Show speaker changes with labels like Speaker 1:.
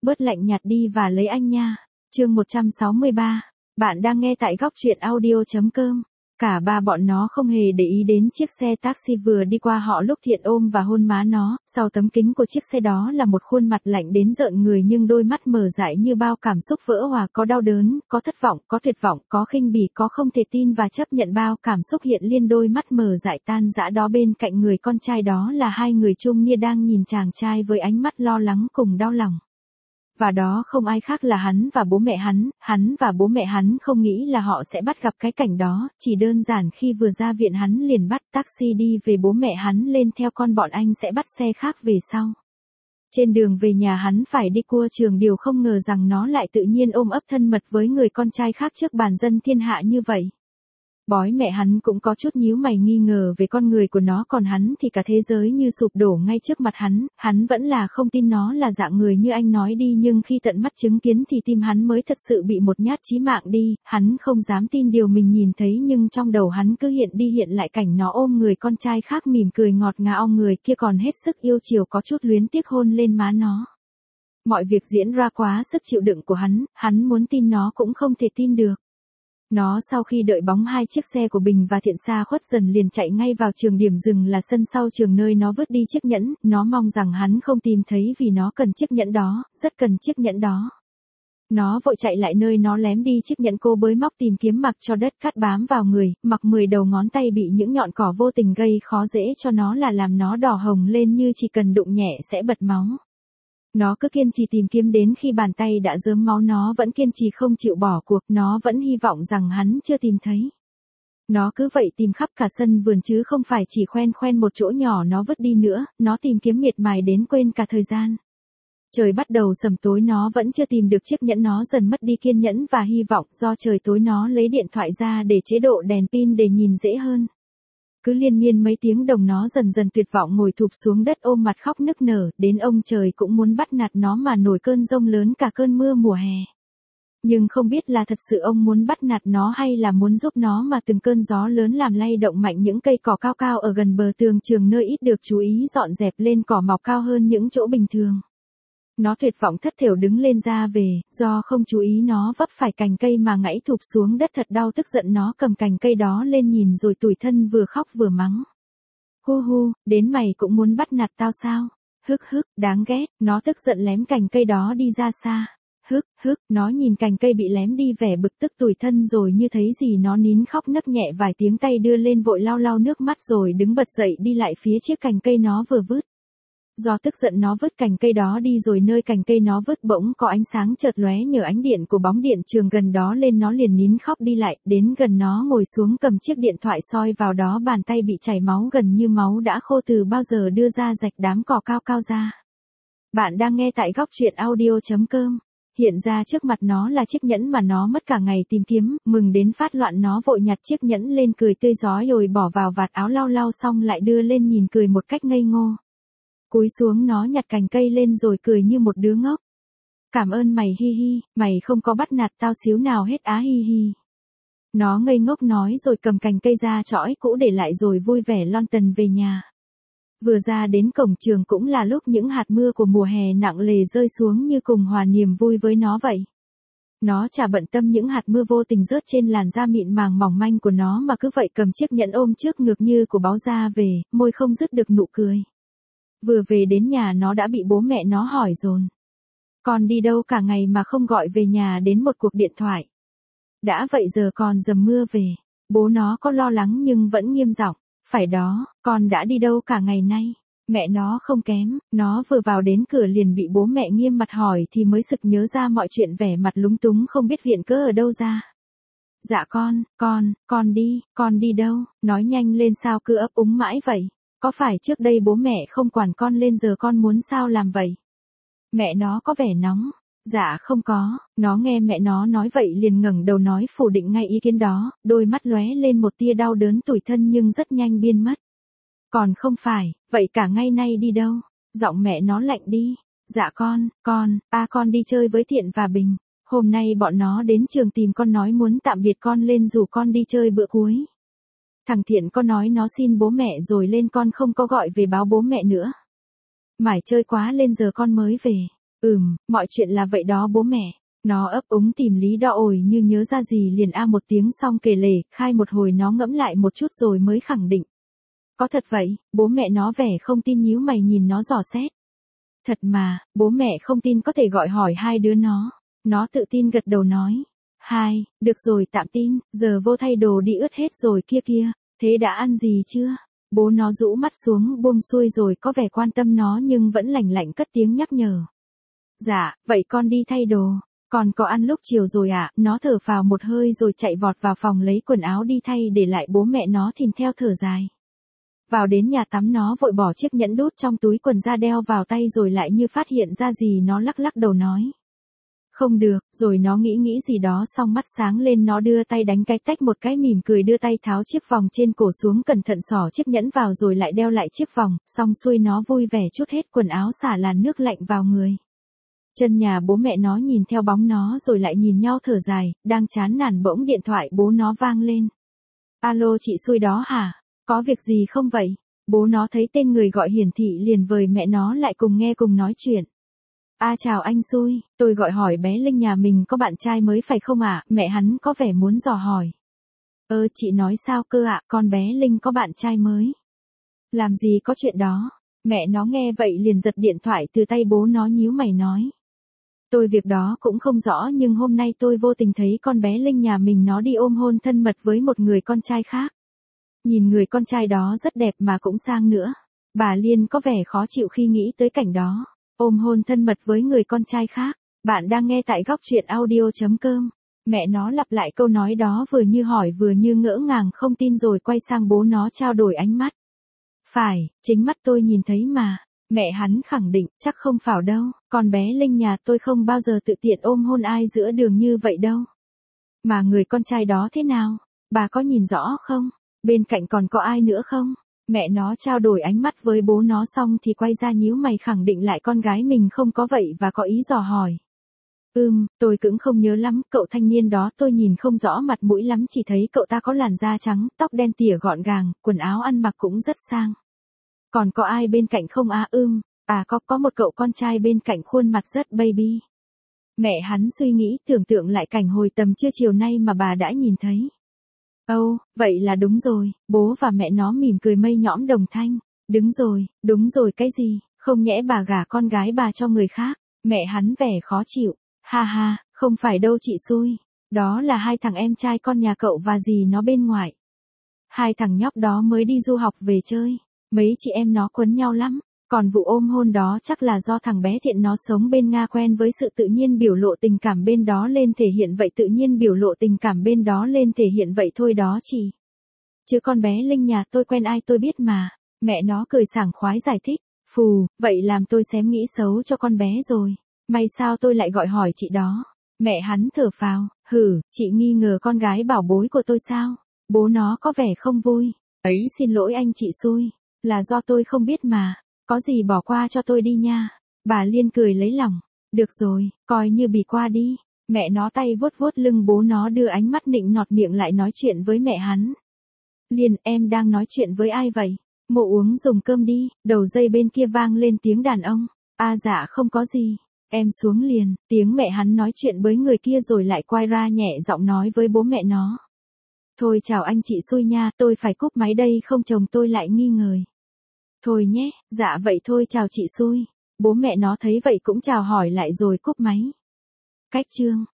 Speaker 1: bớt lạnh nhạt đi và lấy anh nha. Chương 163. Bạn đang nghe tại góc truyện audio.com. Cả ba bọn nó không hề để ý đến chiếc xe taxi vừa đi qua họ lúc Thiện ôm và hôn má nó, sau tấm kính của chiếc xe đó là một khuôn mặt lạnh đến rợn người nhưng đôi mắt mở dại như bao cảm xúc vỡ hòa, có đau đớn, có thất vọng, có tuyệt vọng, có khinh bỉ, có không thể tin và chấp nhận bao cảm xúc hiện liên đôi mắt mở dại tan rã đó bên cạnh người con trai đó là hai người trung niên đang nhìn chàng trai với ánh mắt lo lắng cùng đau lòng. Và đó không ai khác là hắn và bố mẹ hắn và bố mẹ hắn không nghĩ là họ sẽ bắt gặp cái cảnh đó, chỉ đơn giản khi vừa ra viện hắn liền bắt taxi đi về bố mẹ hắn lên theo con bọn anh sẽ bắt xe khác về sau. Trên đường về nhà hắn phải đi cua trường điều không ngờ rằng nó lại tự nhiên ôm ấp thân mật với người con trai khác trước bàn dân thiên hạ như vậy. Bói mẹ hắn cũng có chút nhíu mày nghi ngờ về con người của nó còn hắn thì cả thế giới như sụp đổ ngay trước mặt hắn vẫn là không tin nó là dạng người như anh nói đi nhưng khi tận mắt chứng kiến thì tim hắn mới thật sự bị một nhát chí mạng đi, hắn không dám tin điều mình nhìn thấy nhưng trong đầu hắn cứ hiện đi hiện lại cảnh nó ôm người con trai khác mỉm cười ngọt ngào người kia còn hết sức yêu chiều có chút luyến tiếc hôn lên má nó. Mọi việc diễn ra quá sức chịu đựng của hắn muốn tin nó cũng không thể tin được. Nó sau khi đợi bóng hai chiếc xe của Bình và Thiện xa khuất dần liền chạy ngay vào trường điểm dừng là sân sau trường nơi nó vứt đi chiếc nhẫn, nó mong rằng hắn không tìm thấy vì nó cần chiếc nhẫn đó, rất cần chiếc nhẫn đó. Nó vội chạy lại nơi nó lém đi chiếc nhẫn cô bới móc tìm kiếm mặc cho đất cát bám vào người, mặc 10 đầu ngón tay bị những nhọn cỏ vô tình gây khó dễ cho nó là làm nó đỏ hồng lên như chỉ cần đụng nhẹ sẽ bật máu. Nó cứ kiên trì tìm kiếm đến khi bàn tay đã rớm máu nó vẫn kiên trì không chịu bỏ cuộc, nó vẫn hy vọng rằng hắn chưa tìm thấy. Nó cứ vậy tìm khắp cả sân vườn chứ không phải chỉ khoen một chỗ nhỏ nó vứt đi nữa, nó tìm kiếm miệt mài đến quên cả thời gian. Trời bắt đầu sầm tối nó vẫn chưa tìm được chiếc nhẫn nó dần mất đi kiên nhẫn và hy vọng do trời tối nó lấy điện thoại ra để chế độ đèn pin để nhìn dễ hơn. Cứ liên miên mấy tiếng đồng nó dần dần tuyệt vọng ngồi thụp xuống đất ôm mặt khóc nức nở, đến ông trời cũng muốn bắt nạt nó mà nổi cơn giông lớn cả cơn mưa mùa hè. Nhưng không biết là thật sự ông muốn bắt nạt nó hay là muốn giúp nó mà từng cơn gió lớn làm lay động mạnh những cây cỏ cao cao ở gần bờ tường trường nơi ít được chú ý dọn dẹp lên cỏ mọc cao hơn những chỗ bình thường. Nó tuyệt vọng thất thểu đứng lên ra về, do không chú ý nó vấp phải cành cây mà ngã thụp xuống đất thật đau tức giận nó cầm cành cây đó lên nhìn rồi tủi thân vừa khóc vừa mắng. Hu hu, đến mày cũng muốn bắt nạt tao sao? Hức, đáng ghét, nó tức giận lém cành cây đó đi ra xa. Hức, nó nhìn cành cây bị lém đi vẻ bực tức tủi thân rồi như thấy gì nó nín khóc nấc nhẹ vài tiếng tay đưa lên vội lau nước mắt rồi đứng bật dậy đi lại phía chiếc cành cây nó vừa vứt. Do tức giận nó vứt cành cây đó đi rồi nơi cành cây nó vứt bỗng có ánh sáng chợt lóe nhờ ánh điện của bóng điện trường gần đó lên nó liền nín khóc đi lại, đến gần nó ngồi xuống cầm chiếc điện thoại soi vào đó bàn tay bị chảy máu gần như máu đã khô từ bao giờ đưa ra rạch đám cỏ cao cao ra. Bạn đang nghe tại góc truyện audio.com. Hiện ra trước mặt nó là chiếc nhẫn mà nó mất cả ngày tìm kiếm, mừng đến phát loạn nó vội nhặt chiếc nhẫn lên cười tươi rói rồi bỏ vào vạt áo lau xong lại đưa lên nhìn cười một cách ngây ngô. Cúi xuống nó nhặt cành cây lên rồi cười như một đứa ngốc. Cảm ơn mày hi hi, mày không có bắt nạt tao xíu nào hết á hi hi. Nó ngây ngốc nói rồi cầm cành cây ra chõi cũ để lại rồi vui vẻ lon tần về nhà. Vừa ra đến cổng trường cũng là lúc những hạt mưa của mùa hè nặng lề rơi xuống như cùng hòa niềm vui với nó vậy. Nó chả bận tâm những hạt mưa vô tình rớt trên làn da mịn màng mỏng manh của nó mà cứ vậy cầm chiếc nhẫn ôm trước ngực như của báo ra về, môi không dứt được nụ cười. Vừa về đến nhà nó đã bị bố mẹ nó hỏi dồn. Con đi đâu cả ngày mà không gọi về nhà đến một cuộc điện thoại. Đã vậy giờ còn dầm mưa về. Bố nó có lo lắng nhưng vẫn nghiêm giọng. Phải đó, con đã đi đâu cả ngày nay. Mẹ nó không kém, nó vừa vào đến cửa liền bị bố mẹ nghiêm mặt hỏi thì mới sực nhớ ra mọi chuyện vẻ mặt lúng túng không biết viện cớ ở đâu ra. Dạ con đi đâu, nói nhanh lên sao cứ ấp úng mãi vậy. Có phải trước đây bố mẹ không quản con lên giờ con muốn sao làm vậy? Mẹ nó có vẻ nóng. Dạ không có, nó nghe mẹ nó nói vậy liền ngẩng đầu nói phủ định ngay ý kiến đó, đôi mắt lóe lên một tia đau đớn tủi thân nhưng rất nhanh biến mất. Còn không phải, vậy cả ngày nay đi đâu? Giọng mẹ nó lạnh đi. Dạ con đi chơi với Thiện và Bình. Hôm nay bọn nó đến trường tìm con nói muốn tạm biệt con lên rủ con đi chơi bữa cuối. Thằng Thiện có nói nó xin bố mẹ rồi lên con không có gọi về báo bố mẹ nữa. Mải chơi quá lên giờ con mới về. Mọi chuyện là vậy đó bố mẹ. Nó ấp úng tìm lý do ổi như nhớ ra gì liền một tiếng xong kể lể, khai một hồi nó ngẫm lại một chút rồi mới khẳng định. Có thật vậy, bố mẹ nó vẻ không tin nhíu mày nhìn nó dò xét. Thật mà, bố mẹ không tin có thể gọi hỏi hai đứa nó. Nó tự tin gật đầu nói. Được rồi tạm tin, giờ vô thay đồ đi ướt hết rồi kia kia, thế đã ăn gì chưa? Bố nó rũ mắt xuống buông xuôi rồi có vẻ quan tâm nó nhưng vẫn lành lạnh cất tiếng nhắc nhở. Dạ, vậy con đi thay đồ, con có ăn lúc chiều rồi ạ, nó thở phào một hơi rồi chạy vọt vào phòng lấy quần áo đi thay để lại bố mẹ nó thìn theo thở dài. Vào đến nhà tắm nó vội bỏ chiếc nhẫn đút trong túi quần ra đeo vào tay rồi lại như phát hiện ra gì nó lắc lắc đầu nói. Không được, rồi nó nghĩ gì đó xong mắt sáng lên nó đưa tay đánh cái tách một cái mỉm cười đưa tay tháo chiếc vòng trên cổ xuống cẩn thận xỏ chiếc nhẫn vào rồi lại đeo lại chiếc vòng, xong xuôi nó vui vẻ trút hết quần áo xả làn nước lạnh vào người. Chân nhà bố mẹ nó nhìn theo bóng nó rồi lại nhìn nhau thở dài, đang chán nản bỗng điện thoại bố nó vang lên. Alo chị xui đó hả? Có việc gì không vậy? Bố nó thấy tên người gọi hiển thị liền vời mẹ nó lại cùng nghe cùng nói chuyện. Chào anh xui, tôi gọi hỏi bé Linh nhà mình có bạn trai mới phải không ạ? Mẹ hắn có vẻ muốn dò hỏi. Chị nói sao cơ ạ, con bé Linh có bạn trai mới. Làm gì có chuyện đó? Mẹ nó nghe vậy liền giật điện thoại từ tay bố nó nhíu mày nói. Tôi việc đó cũng không rõ nhưng hôm nay tôi vô tình thấy con bé Linh nhà mình nó đi ôm hôn thân mật với một người con trai khác. Nhìn người con trai đó rất đẹp mà cũng sang nữa. Bà Liên có vẻ khó chịu khi nghĩ tới cảnh đó. Ôm hôn thân mật với người con trai khác. Bạn đang nghe tại góc truyện audio.com. Mẹ nó lặp lại câu nói đó vừa như hỏi vừa như ngỡ ngàng không tin rồi quay sang bố nó trao đổi ánh mắt. Phải, chính mắt tôi nhìn thấy mà. Mẹ hắn khẳng định, chắc không phải đâu, con bé Linh nhà tôi không bao giờ tự tiện ôm hôn ai giữa đường như vậy đâu. Mà người con trai đó thế nào? Bà có nhìn rõ không? Bên cạnh còn có ai nữa không? Mẹ nó trao đổi ánh mắt với bố nó xong thì quay ra nhíu mày khẳng định lại con gái mình không có vậy và có ý dò hỏi. Tôi cũng không nhớ lắm, cậu thanh niên đó tôi nhìn không rõ mặt mũi lắm chỉ thấy cậu ta có làn da trắng, tóc đen tỉa gọn gàng, quần áo ăn mặc cũng rất sang. Còn có ai bên cạnh không có một cậu con trai bên cạnh khuôn mặt rất baby. Mẹ hắn suy nghĩ tưởng tượng lại cảnh hồi tầm trưa chiều nay mà bà đã nhìn thấy. Vậy là đúng rồi, bố và mẹ nó mỉm cười mây nhõm đồng thanh. Đúng rồi cái gì, không nhẽ bà gả con gái bà cho người khác, mẹ hắn vẻ khó chịu. Ha, không phải đâu chị xui, đó là hai thằng em trai con nhà cậu và dì nó bên ngoài. Hai thằng nhóc đó mới đi du học về chơi, mấy chị em nó quấn nhau lắm. Còn vụ ôm hôn đó chắc là do thằng bé Thiện nó sống bên Nga quen với sự tự nhiên biểu lộ tình cảm bên đó lên thể hiện vậy tự nhiên biểu lộ tình cảm bên đó lên thể hiện vậy thôi đó chị. Chứ con bé Linh nhà tôi quen ai tôi biết mà. Mẹ nó cười sảng khoái giải thích. Phù, vậy làm tôi xém nghĩ xấu cho con bé rồi. May sao tôi lại gọi hỏi chị đó. Mẹ hắn thở phào, chị nghi ngờ con gái bảo bối của tôi sao? Bố nó có vẻ không vui. Xin lỗi anh chị xui. Là do tôi không biết mà. Có gì bỏ qua cho tôi đi nha. Bà Liên cười lấy lòng. Được rồi, coi như bị qua đi. Mẹ nó tay vuốt vuốt lưng bố nó đưa ánh mắt nịnh nọt miệng lại nói chuyện với mẹ hắn. Liên, em đang nói chuyện với ai vậy? Mộ uống dùng cơm đi. Đầu dây bên kia vang lên tiếng đàn ông. Dạ không có gì. Em xuống liền. Tiếng mẹ hắn nói chuyện với người kia rồi lại quay ra nhẹ giọng nói với bố mẹ nó. Thôi chào anh chị xui nha, tôi phải cúp máy đây không chồng tôi lại nghi ngờ. Thôi nhé, dạ vậy thôi chào chị xui. Bố mẹ nó thấy vậy cũng chào hỏi lại rồi cúp máy. Cách chương